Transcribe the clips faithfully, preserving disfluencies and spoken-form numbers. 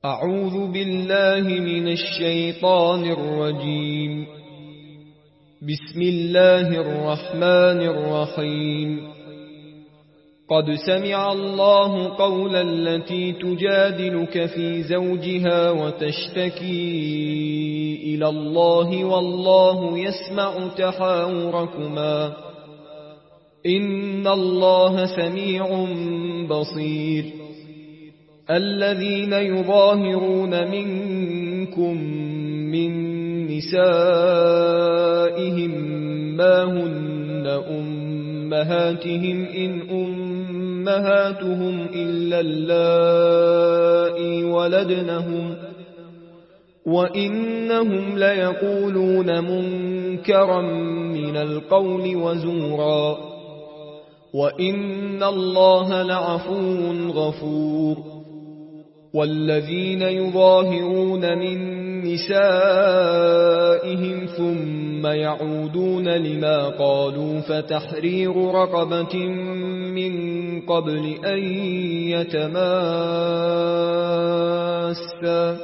أعوذ بالله من الشيطان الرجيم. بسم الله الرحمن الرحيم. قد سمع الله قول التي تجادلك في زوجها وتشتكي إلى الله والله يسمع تحاوركما إن الله سميع بصير. الذين يظاهرون منكم من نسائهم ما هن أمهاتهم إن أمهاتهم إلا اللائي ولدنهم وإنهم ليقولون منكرا من القول وزورا وإن الله لعفو غفور. والذين يظاهرون من نسائهم ثم يعودون لما قالوا فتحرير رقبة من قبل أن يتماسا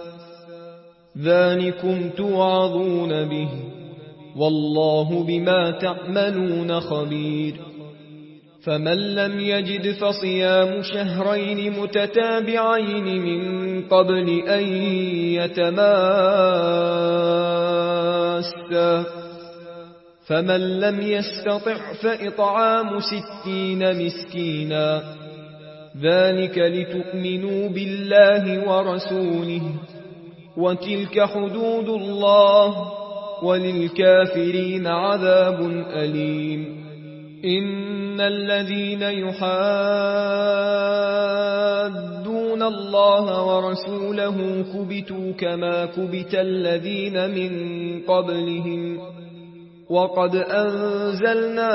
ذلكم توعظون به والله بما تعملون خبير. فمن لم يجد فصيام شهرين متتابعين من قبل أن يتماسا فمن لم يستطع فإطعام ستين مسكينا ذلك لتؤمنوا بالله ورسوله وتلك حدود الله وللكافرين عذاب أليم. إن الذين يحادون الله ورسوله كبتوا كما كبت الذين من قبلهم وقد أنزلنا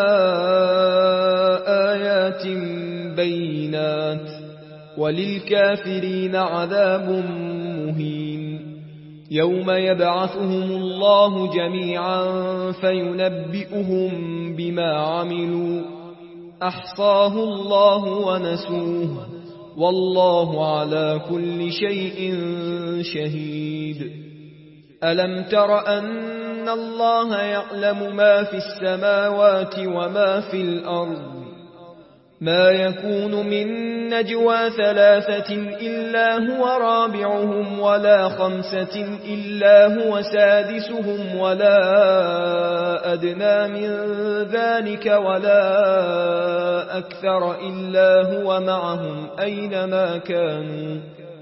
آيات بينات وللكافرين عذاب مهين. يوم يبعثهم الله جميعا فينبئهم بما عملوا أحصاه الله ونسوه والله على كل شيء شهيد. ألم تر أن الله يعلم ما في السماوات وما في الأرض ما يكون من نجوى ثلاثة إلا هو رابعهم ولا خمسة إلا هو سادسهم ولا أدنى من ذلك ولا أكثر إلا هو معهم أينما كانوا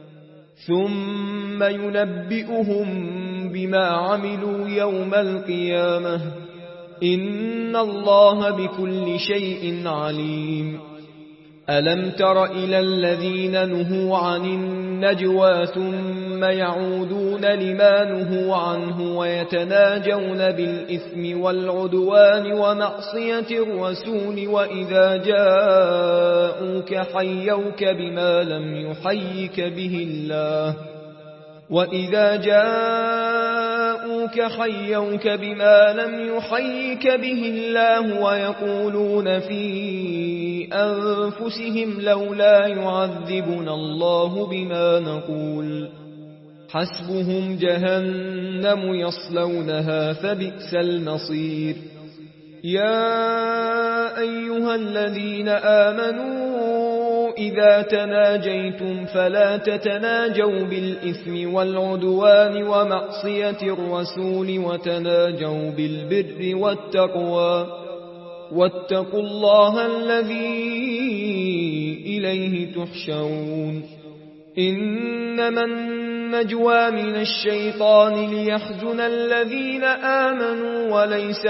ثم ينبئهم بما عملوا يوم القيامة إن الله بكل شيء عليم. ألم تر إلى الذين نهوا عن النجوى ثم يعودون لما نهوا عنه ويتناجون بالإثم والعدوان ومعصية الرسول وإذا جاءوك حيوك بما لم يحيك به الله وإذا جاءوك حيوك بما لم يحيك به الله ويقولون في أنفسهم لولا يعذبنا الله بما نقول حسبهم جهنم يصلونها فبئس المصير. يا أيها الذين آمنوا إذا تناجيتم فلا تتناجوا بالإثم والعدوان ومعصية الرسول وتناجوا بالبر والتقوى واتقوا الله الذي إليه تحشرون. إنما النجوى من الشيطان ليحزن الذين آمنوا وليس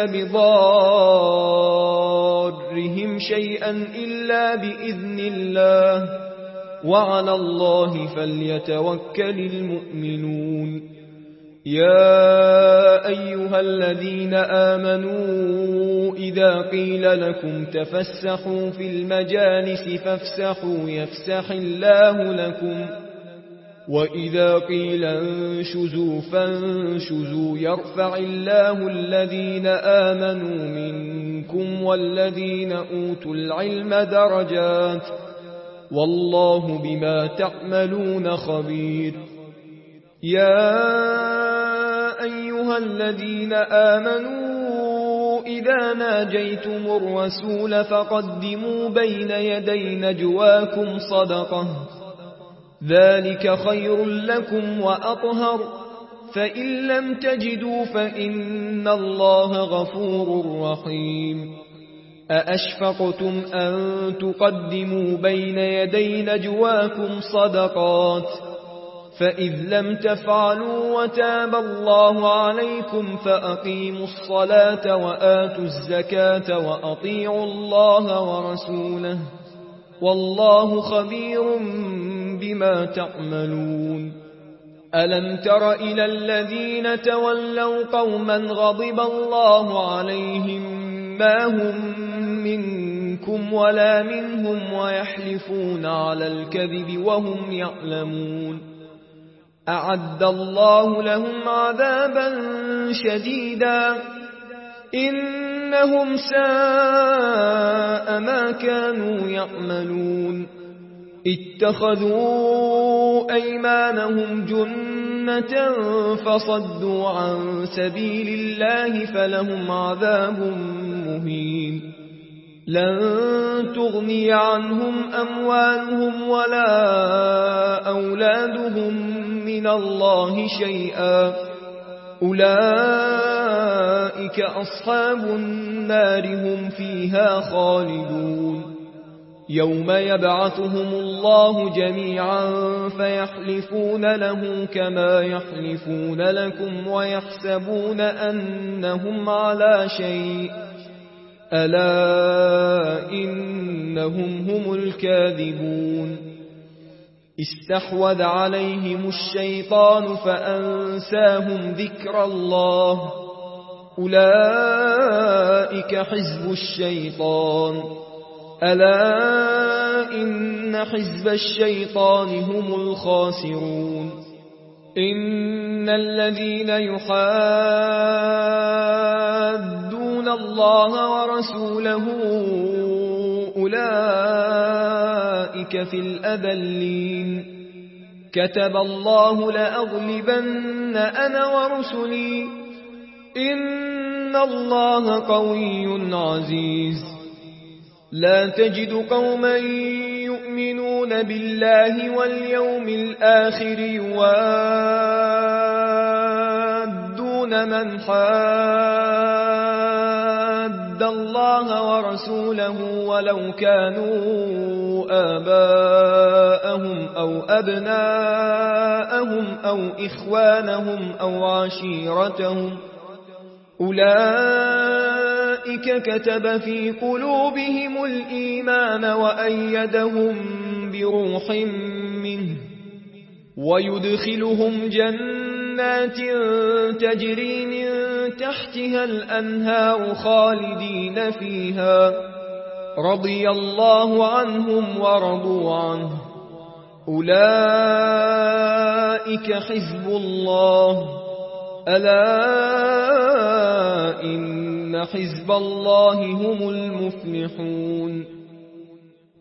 بضارهم شيئا إلا بإذن الله وعلى الله فليتوكل المؤمنون. يا أيها الذين آمنوا إذا قيل لكم تفسحوا في المجالس فافسحوا يفسح الله لكم وإذا قيل انشزوا فانشزوا يرفع الله الذين آمنوا منكم والذين أوتوا العلم درجات والله بما تعملون خبير. يا أيها الذين آمنوا إذا ناجيتم الرسول فقدموا بين يدي نجواكم صدقة ذلك خير لكم وأطهر فإن لم تجدوا فإن الله غفور رحيم أأشفقتم أن تقدموا بين يدي نجواكم صدقات فإذ لم تفعلوا وتاب الله عليكم فأقيموا الصلاة وآتوا الزكاة وأطيعوا الله ورسوله والله خبير بما تعملون ألم تر إلى الذين تولوا قوما غضب الله عليهم ما هم منكم ولا منهم ويحلفون على الكذب وهم يعلمون أعد الله لهم عذابا شديدا إنهم ساء ما كانوا يعملون اتخذوا أيمانهم جنة فصدوا عن سبيل الله فلهم عذاب مهين لن تغني عنهم أموالهم ولا أولادهم من الله شيئا أولئك أصحاب النار هم فيها خالدون يوم يبعثهم الله جميعا فيحلفون له كما يحلفون لكم ويحسبون أنهم على شيء ألا إنهم هم الكاذبون استحوذ عليهم الشيطان فأنساهم ذكر الله أولئك حزب الشيطان ألا إن حزب الشيطان هم الخاسرون إن الذين يحادون الله ورسوله أولئك في الأذلين كتب الله لأغلبن أنا ورسلي إن الله قوي عزيز لا تجد قوما يؤمنون بالله واليوم الآخر يوادون من حاد الله ورسوله ولو كانوا آباءهم أو أبناءهم أو إخوانهم أو عشيرتهم أولئك كتب في قلوبهم الإيمان وأيدهم بروح منه ويدخلهم جنات تجري من تحتها الأنهار خالدين فيها رضي الله عنهم ورضوا عنه أولئك حزب الله ألا إن حزب الله هم المفلحون